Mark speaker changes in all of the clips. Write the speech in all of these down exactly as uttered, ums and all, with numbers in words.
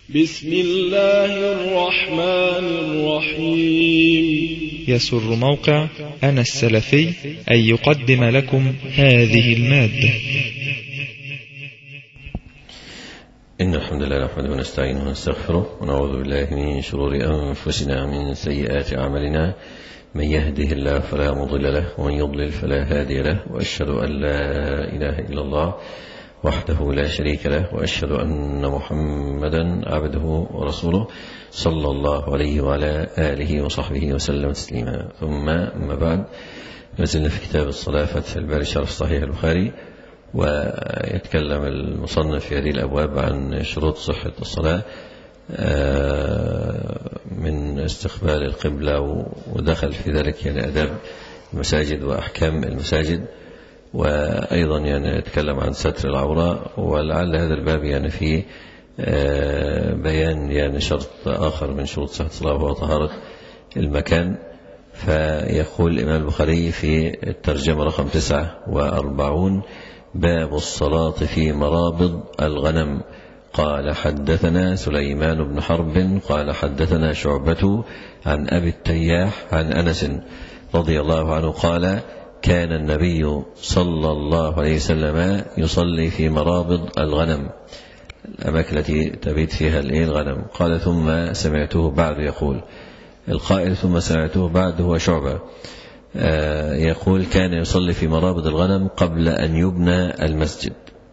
Speaker 1: بسم الله الرحمن الرحيم.
Speaker 2: يسر موقع أنا السلفي أن يقدم لكم هذه المادة.
Speaker 3: إن الحمد لله نحمده ونستعينه ونستغفره ونعوذ بالله من شرور أنفسنا ومن سيئات أعمالنا، من يهده الله فلا مضل له ومن يضلل فلا هادي له، وأشهد أن لا إله إلا الله وحده لا شريك له، وأشهد أن محمدا عبده ورسوله صلى الله عليه وعلى آله وصحبه وسلم تسليما. ثم أما بعد، نزلنا في كتاب الصلاة فتح الباري شرح صحيح البخاري، ويتكلم المصنف في هذه الأبواب عن شروط صحة الصلاة من استقبال القبلة، ودخل في ذلك يعني أداب المساجد وأحكام المساجد، وأيضا يعني يتكلم عن ستر العورة. ولعل هذا الباب يعني فيه بيان يعني شرط آخر من شروط صحة الصلاة وهو طهارة المكان. فيقول الإمام البخاري في الترجمة رقم تسعة وأربعون: باب الصلاة في مرابض الغنم. قال حدثنا سليمان بن حرب قال حدثنا شعبة عن أبي التياح عن أنس رضي الله عنه قال: كان النبي صلى الله عليه وسلم يصلي في مرابض الغنم، الأماكن التي تبيت فيها الغنم. قال: ثم سمعته بعد يقول، القائل ثم سمعته بعد هو شعبة يقول: كان يصلي في مرابض الغنم قبل أن يبنى المسجد.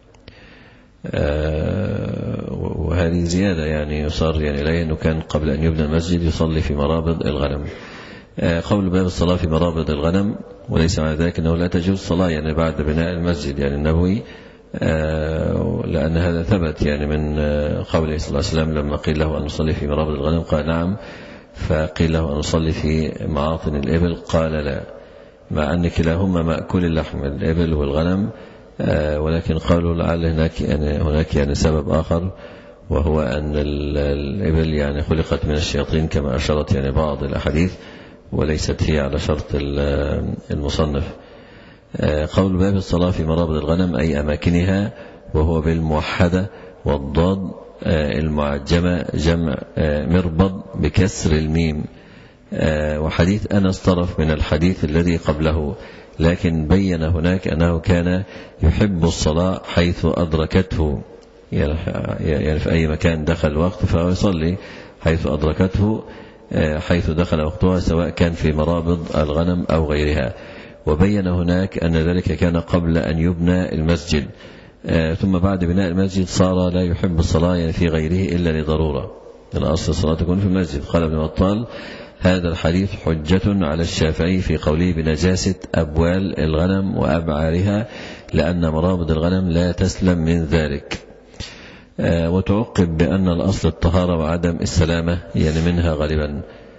Speaker 3: وهذه زيادة يعني يصار يعني إليه أنه كان قبل أن يبنى المسجد يصلي في مرابض الغنم. قول باب الصلاة في مرابض الغنم، وليس معنى ذلك أنه لا تجوز الصلاة يعني بعد بناء المسجد يعني النبوي، لأن هذا ثبت يعني من قوله صلى الله عليه وسلم لما قيل له أن نصلي في مرابض الغنم قال نعم، فقيل له أن نصلي في معاطن الإبل قال لا، مع أن كلاهما مأكل اللحم الإبل والغنم، ولكن قالوا لعل هناك يعني هناك يعني سبب آخر، وهو أن الإبل يعني خلقت من الشياطين كما أشرت يعني بعض الأحاديث، وليست هي على شرط المصنف. قول باب الصلاة في مرابض الغنم أي أماكنها، وهو بالموحدة والضاد المعجمة جمع مربض بكسر الميم. وحديث أنس طرف من الحديث الذي قبله، لكن بين هناك أنه كان يحب الصلاة حيث أدركته، يعني في أي مكان دخل وقت فهو يصلي حيث أدركته، حيث دخل وقتها، سواء كان في مرابض الغنم أو غيرها. وبين هناك أن ذلك كان قبل أن يبنى المسجد، ثم بعد بناء المسجد صار لا يحب الصلاة يعني في غيره إلا لضرورة، الأصل الصلاة تكون في المسجد. قال ابن بطال: هذا الحديث حجة على الشافعي في قوله بنجاسة أبوال الغنم وأبعارها، لأن مرابض الغنم لا تسلم من ذلك. وتعقب بأن الأصل الطهارة وعدم السلامة يعني منها غالبا.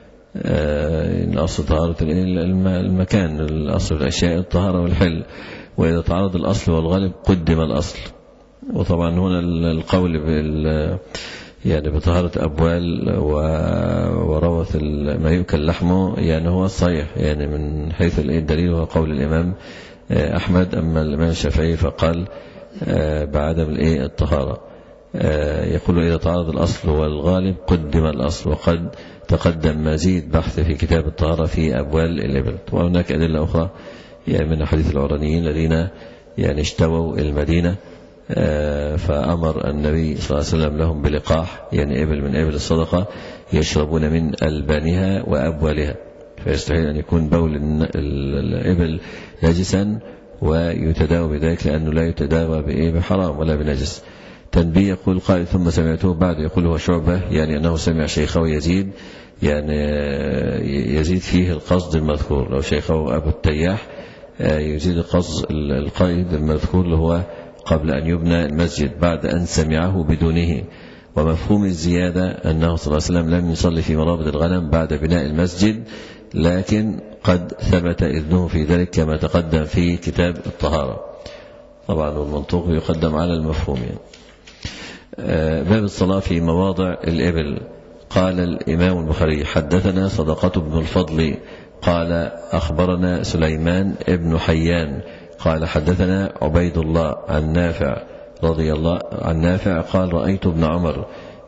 Speaker 3: الأصل طهارة المكان، الأصل الأشياء الطهارة والحل، وإذا تعارض الأصل والغالب قدم الأصل. وطبعا هنا القول بال يعني بطهارة أبوال وروث ما يؤكل لحمه يعني هو الصحيح يعني من حيث الدليل، هو قول الإمام أحمد. أما الإمام الشافعي فقال بعدم الطهارة. يقول: إذا تعارض الأصل والغالب قدم الأصل. وقد تقدم مزيد بحث في كتاب الطهارة في أبوال الإبل. وهناك أدلة أخرى يعني من حديث العرانيين الذين يعني اشتووا المدينة، فأمر النبي صلى الله عليه وسلم لهم بلقاح يعني إبل من إبل الصدقة يشربون من ألبانها وأبوالها، فيستحيل أن يكون بول الإبل نجسا ويتداوى بذلك، لأنه لا يتداوى بحرام ولا بنجس. تنبيه. يقول قائل: ثم سمعته بعد يقول هو شعبة، يعني أنه سمع شيخه يزيد، يعني يزيد فيه القصد المذكور. لو شيخه أبو التياح يزيد القصد القيد المذكور اللي هو قبل أن يبنى المسجد بعد أن سمعه بدونه. ومفهوم الزيادة أنه صلى الله عليه وسلم لم يصلي في مرابض الغنم بعد بناء المسجد، لكن قد ثبت إذنه في ذلك كما تقدم في كتاب الطهارة. طبعا المنطوق يقدم على المفهوم يعني. باب الصلاة في مواضع الإبل. قال الإمام البخاري: حدثنا صدقة بن الفضل قال أخبرنا سليمان ابن حيان قال حدثنا عبيد الله عن نافع رضي الله عن نافع قال: رأيت ابن عمر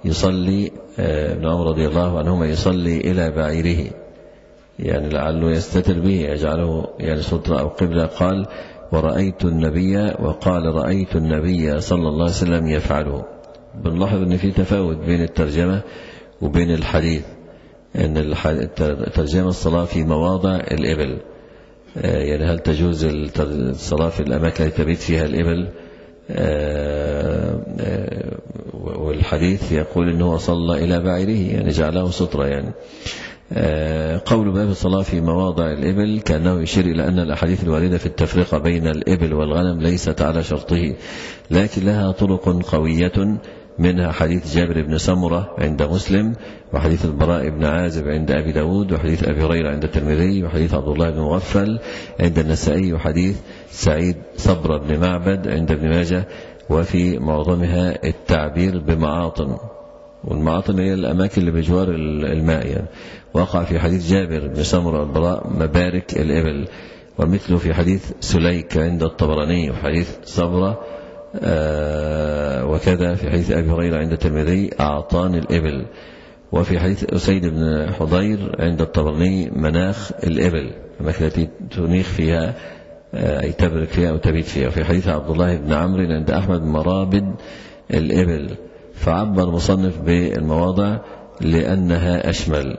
Speaker 3: يصلي ابن عمر رضي الله عنهما يصلي إلى بعيره، يعني لعله يستتر به يجعله يعني سترة أو قبلة. قال ورأيت النبي، وقال رأيت النبي صلى الله عليه وسلم يفعله. بنلاحظ أن في تفاوت بين الترجمة وبين الحديث، أن الترجمة الصلاة في مواضع الإبل، يعني هل تجوز الصلاة في الأماكن التي تبيت فيها الإبل، والحديث يقول أنه صلى إلى بعيره يعني جعله سترة. يعني قول باب الصلاة في مواضع الإبل كأنه يشير إلى أن الأحاديث الواردة في التفرقة بين الإبل والغنم ليست على شرطه، لكن لها طرق قوية، منها حديث جابر بن سمرة عند مسلم، وحديث البراء بن عازب عند أبي داود، وحديث أبي هريرة عند الترمذي، وحديث عبد الله بن مغفل عند النسائي، وحديث سعيد صبر بن معبد عند ابن ماجه. وفي معظمها التعبير بمعاطن، والمعاطن هي الأماكن اللي بجوار الماء يعني. وقع في حديث جابر بن سمرة البراء مبارك الإبل، ومثله في حديث سليك عند الطبراني، وحديث صبرة آه وكذا في حديث أبي هريرة عند الترمذي أعطان الإبل. وفي حديث أسيد بن حضير عند الطبراني مناخ الإبل، الأماكن التي تنيخ فيها آه أي تبرك فيها أو تبيت فيها. وفي حديث عبد الله بن عمرو عند أحمد مرابد الإبل، فعبر مصنف بالمواضع لأنها أشمل،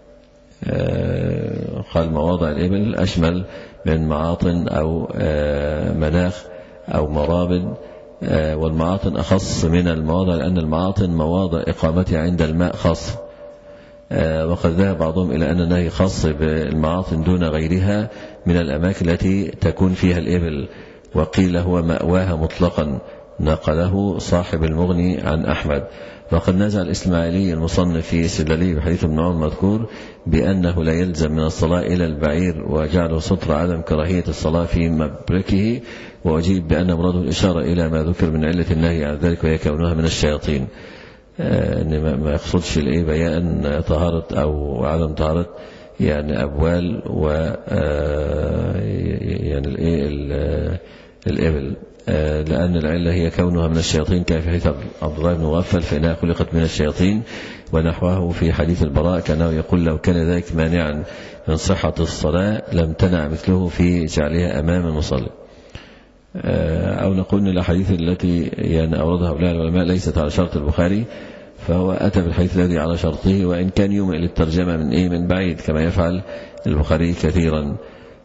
Speaker 3: آه قال مواضع الإبل أشمل من معاطن أو آه مناخ أو مرابد، والمعاطن أخص من المواضع، لأن المعاطن مواضع إقامتها عند الماء خاص. وقد ذهب بعضهم إلى أن النهي خاص بالمعاطن دون غيرها من الأماكن التي تكون فيها الإبل، وقيل هو مأواها مطلقا، نقله صاحب المغني عن أحمد. وقد نزع الإسماعيلي المصنف في سلالي بحديث ابن عمر مذكور بأنه لا يلزم من الصلاة إلى البعير، وجعله سطر عدم كراهية الصلاة في مبركه، وأجيب بأن مراده الإشارة إلى ما ذكر من علة النهي عن ذلك، وهي كونها من الشياطين. آه ما يقصدش الإيه بيان طهارة أو عدم طهارة يعني أبوال و آه يعني الإيه الإبل، آه لأن العلة هي كونها من الشياطين، كان في حديث عبد الله بن مغفل فإنها خلقت من الشياطين، ونحوه في حديث البراء كأنه يقول لو كان ذلك مانعا من صحة الصلاة لم تنع مثله في جعلها أمام المصلي. أو نقول أن الأحاديث التي يعني أوردها هؤلاء العلماء ليست على شرط البخاري، فهو أتى بالحديث الذي على شرطه، وإن كان يومئ للترجمة من إيه من بعيد كما يفعل البخاري كثيرا.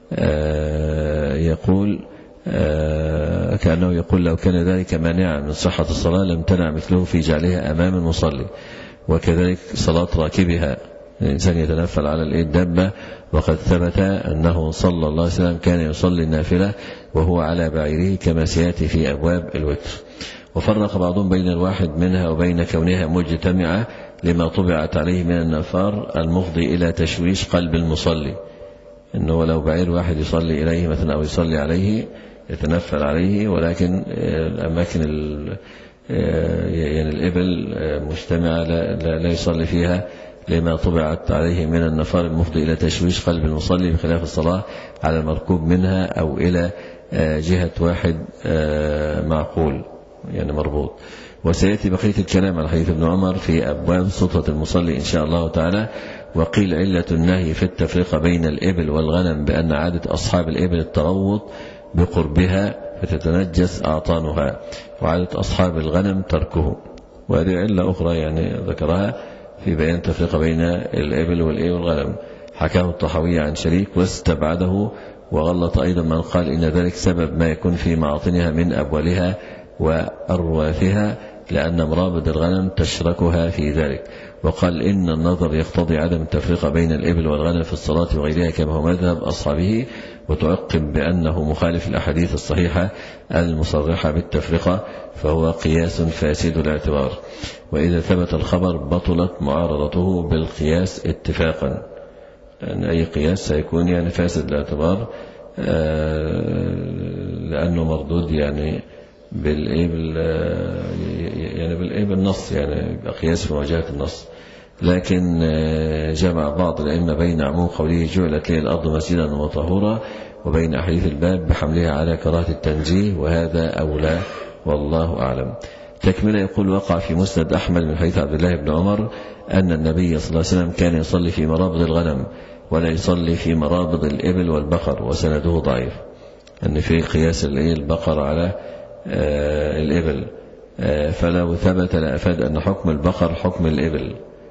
Speaker 3: يقول كأنه يقول لو كان ذلك مانعا من صحة الصلاة لم تنع مثله في جعلها أمام المصلي. وكذلك صلاة راكبها، الإنسان يتنفل على الدابة، وقد ثبت أنه صلى الله عليه وسلم كان يصلي النافلة وهو على بعيره كما سيأتي في أبواب الوتر. وفرق بعضهم بين الواحد منها وبين كونها مجتمعة لما طبعت عليه من النفار المفضي إلى تشويش قلب المصلي، أنه لو بعير واحد يصلي إليه مثلا أو يصلي عليه يتنفل عليه، ولكن الأماكن يعني الإبل مجتمعة لا, لا يصلي فيها لما طبعت عليه من النفار المفضي إلى تشويش قلب المصلي، بخلاف الصلاة على المركوب منها أو إلى جهة واحد معقول يعني مربوط. وسيأتي بقية الكلام على حديث ابن عمر في أبواب سطرة المصلي إن شاء الله تعالى. وقيل علة النهي في التفرقة بين الإبل والغنم بأن عادة أصحاب الإبل التروض بقربها فتتنجس أعطانها، وعادة أصحاب الغنم تركه. وهذه علة أخرى يعني ذكرها في بيان التفرقة بين الإبل والإيه والغنم، حكاه الطحاوي عن شريك واستبعده، وغلط أيضا من قال إن ذلك سبب ما يكون في معاطنها من أبوالها وأرواثها، لأن مرابط الغنم تشركها في ذلك. وقال إن النظر يقتضي عدم التفرقة بين الإبل والغنم في الصلاة وغيرها كما هو مذهب أصحابه، وتعقب بأنه مخالف الأحاديث الصحيحة المصرحة بالتفرقة، فهو قياس فاسد الاعتبار. وإذا ثبت الخبر بطلت معارضته بالقياس اتفاقا، لأن أي قياس سيكون يعني فاسد الاعتبار لأنه مردود يعني بالإيه يعني بالإيه بالنص، يعني قياس في مواجهة النص. لكن جمع بعض الأئمة بين عموم قوله جعلت لي الأرض مسجدا وطهورا وبين أحاديث الباب بحملها على كراهة التنزيه، وهذا أولى والله أعلم. تكملة يقول وقع في مسند أحمد من حديث عبد الله بن عمر أن النبي صلى الله عليه وسلم كان يصلي في مرابض الغنم ولا يصلي في مرابض الإبل والبقر، وسنده ضعيف، أن في قياس البقر على الإبل، فلو ثبت لأفاد أن حكم البقر حكم الإبل،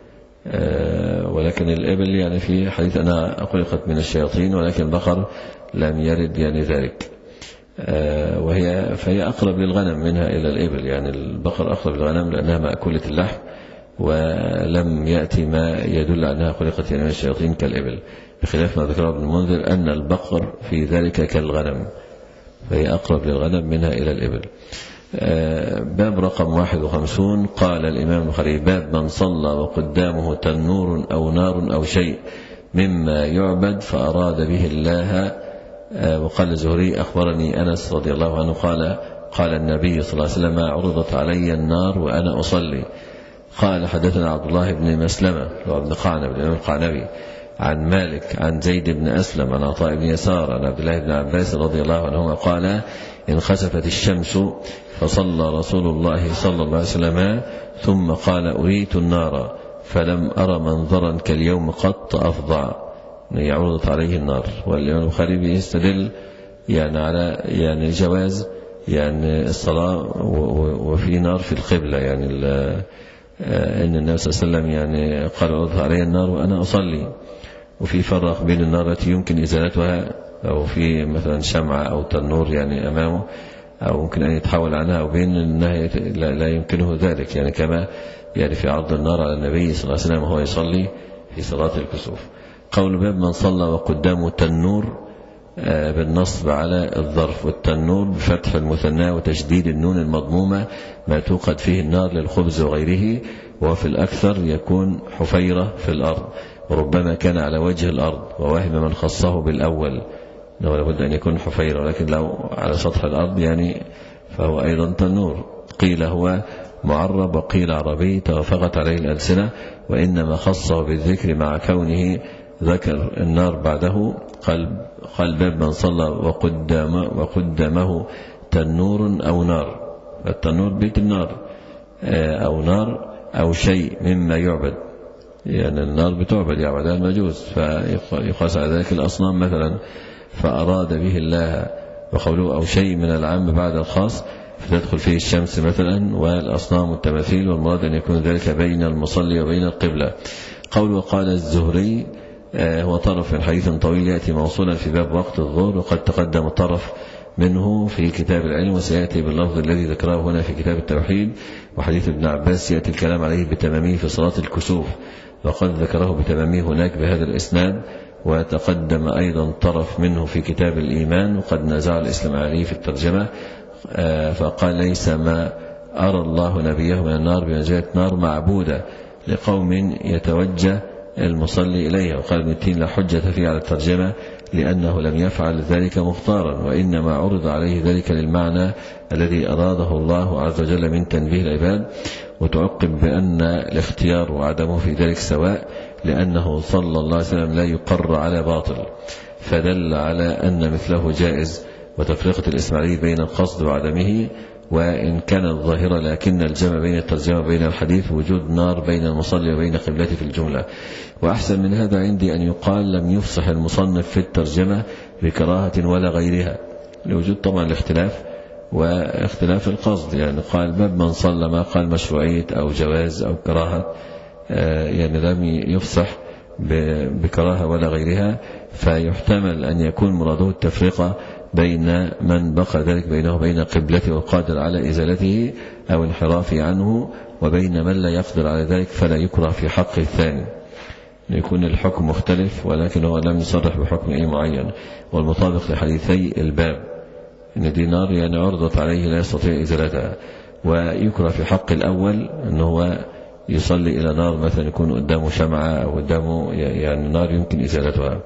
Speaker 3: ولكن الإبل يعني في حديث أنها خلقت من الشياطين، ولكن البقر لم يرد يعني ذلك، وهي فهي أقرب للغنم منها إلى الإبل، يعني البقر أقرب للغنم لأنها مأكولة اللحم، ولم يأتي ما يدل أنها خلقت يعني من الشياطين كالإبل، بخلاف ما ذكره ابن المنذر أن البقر في ذلك كالغنم، فهي أقرب للغنم منها إلى الإبل. باب رقم واحد وخمسون. قال الإمام البخاري باب من صلى وقدامه تنور أو نار أو شيء مما يعبد فأراد به الله. وقال الزهري أخبرني أنس رضي الله عنه قال قال النبي صلى الله عليه وسلم عرضت علي النار وأنا أصلي. قال حدثنا عبد الله بن مسلمة وابن قعنب بن القعنبي عن مالك عن زيد بن أسلم عن عطاء بن يسار عن عبد الله بن عباس رضي الله عنهما قال انخسفت الشمس فصلى رسول الله صلى الله عليه وسلم ثم قال أريت النار فلم أرى منظرا كاليوم قط أفظع، يعرضت عليه النار. والإمام البخاري بيستدل يعني على يعني جواز يعني الصلاة وفي نار في القبلة، يعني إن النبي صلى الله عليه وسلم يعني قال عرضت علي النار وأنا أصلي، وفي فرق بين النار التي يمكن إزالتها أو في مثلا شمعة أو تنور يعني أمامه أو ممكن أن يتحول عنها، وبين أنها لا يمكنه ذلك، يعني كما يعني في عرض النار على النبي صلى الله عليه وسلم وهو يصلي في صلاة الكسوف. قول باب من صلى وقدامه تنور بالنصب على الظرف، والتنور بفتح المثنى وتشديد النون المضمومة ما توقد فيه النار للخبز وغيره، وفي الأكثر يكون حفيرة في الأرض، وربما كان على وجه الأرض، ووهم من خصه بالأول أنه لابد أن يكون حفيرة، ولكن لو على سطح الأرض يعني فهو أيضا تنور. قيل هو معرب وقيل عربي توافقت عليه الألسنة، وإنما خصه بالذكر مع كونه ذكر النار بعده. قال قال باب من صلى وقدام وقدمه تنور أو نار، التنور بيت النار أو نار أو شيء مما يعبد، يعني النار بتعبد يعبدها المجوس، فيقاس على ذلك الأصنام مثلا، فأراد به الله، وقوله أو شيء من العام بعد الخاص فتدخل فيه الشمس مثلا والأصنام والتماثيل، والمراد أن يكون ذلك بين المصلي وبين القبلة. قول وقال الزهري هو طرف من حديث طويل يأتي موصولا في باب وقت الظهر، وقد تقدم طرف منه في كتاب العلم، وسيأتي باللفظ الذي ذكره هنا في كتاب التوحيد. وحديث ابن عباس يأتي الكلام عليه بتمامه في صلاة الكسوف، وقد ذكره بتمامه هناك بهذا الإسناد. وتقدم أيضا طرف منه في كتاب الإيمان، وقد نزع الإسلام عليه في الترجمة فقال ليس ما أرى الله نبيه من النار بمنزلة نار معبودة لقوم يتوجه المصلي إليها. وقال ابن تيمية لا حجة فيه على الترجمة لأنه لم يفعل ذلك مختارا، وإنما عرض عليه ذلك للمعنى الذي أراده الله عز وجل من تنبيه العباد. وتعقب بأن الاختيار وعدمه في ذلك سواء، لأنه صلى الله عليه وسلم لا يقر على باطل، فدل على أن مثله جائز. وتفرقة الإسماعيلي بين القصد وعدمه وإن كانت ظاهرة، لكن الجمع بين الترجمة وبين الحديث وجود نار بين المصلي وبين قبلته في الجملة. وأحسن من هذا عندي أن يقال لم يفصح المصنف في الترجمة بكراهة ولا غيرها، لوجود طبعا الاختلاف واختلاف القصد. يعني قال باب من صلى، ما قال مشروعية أو جواز أو كراهة، يعني لم يفصح بكراهة ولا غيرها، فيحتمل أن يكون مراده التفرقة بين من بقى ذلك بينه وبين قبلته والقادر على إزالته أو انحرافه عنه، وبين من لا يقدر على ذلك فلا يكره في حق الثاني، يكون الحكم مختلف ولكن هو لم يصرح بحكم أي معين. والمطابق لحديثي الباب إن دي نار يعني عرضت عليه لا يستطيع إزالتها. ويكره في حق الأول أنه هو يصلي إلى نار مثلا يكون قدامه شمعة أو قدامه يعني نار يمكن إزالتها.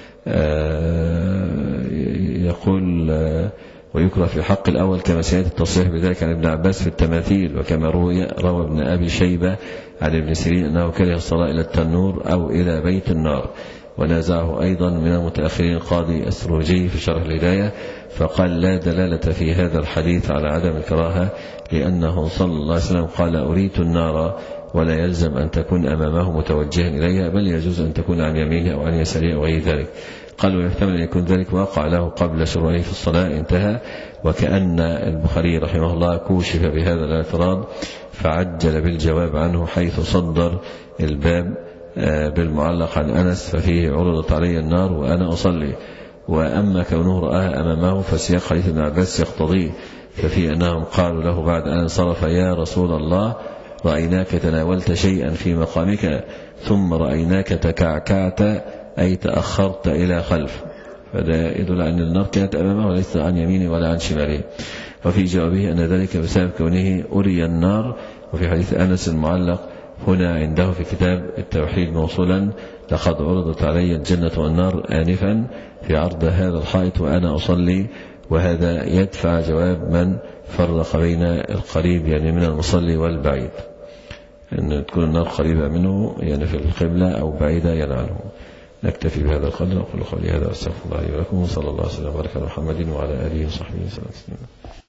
Speaker 3: يقول ويكره في حق الأول كما سيأتي التصريح بذلك عن ابن عباس في التماثيل، وكما روى روى ابن أبي شيبة عن ابن سيرين أنه كره الصلاة إلى التنور أو إلى بيت النار. ونازعه أيضا من المتأخرين القاضي السروجي في شرح الهداية، فقال لا دلالة في هذا الحديث على عدم الكراهة، لأنه صلى الله عليه وسلم قال أريت النار ولا يلزم أن تكون أمامه متوجها إليها، بل يجوز أن تكون عن يمينه أو عن يساره أو غير ذلك. قال ويحتمل أن يكون ذلك واقع له قبل شروعه في الصلاة. انتهى. وكأن البخاري رحمه الله كوشف بهذا الاعتراض فعجل بالجواب عنه، حيث صدر الباب بالمعلق عن أنس ففيه عرضت علي النار وأنا أصلي. وأما كونه رآها أمامه فسياق حديث ابن عباس يقتضيه، ففي أنهم قالوا له بعد أن انصرف يا رسول الله رأيناك تناولت شيئا في مقامك ثم رأيناك تكعكعت أي تأخرت إلى خلف، فده يدل أن النار كانت أمامه وليس عن يمينه ولا عن شماله. وفي جوابه أن ذلك بسبب كونه أري النار. وفي حديث أنس المعلق هنا عنده في كتاب التوحيد موصولا لقد عرضت علي الجنة والنار آنفا في عرض هذا الحائط وأنا أصلي. وهذا يدفع جواب من فرق بين القريب يعني من المصلي والبعيد، أن تكون النار قريبة منه يعني في القبلة أو بعيدة يعني عنه. نكتفي بهذا القدر وقل قولي هذا واستغفر الله لي ولكم، وصلى الله وسلم وبارك على محمد وعلى آله وصحبه وسلم.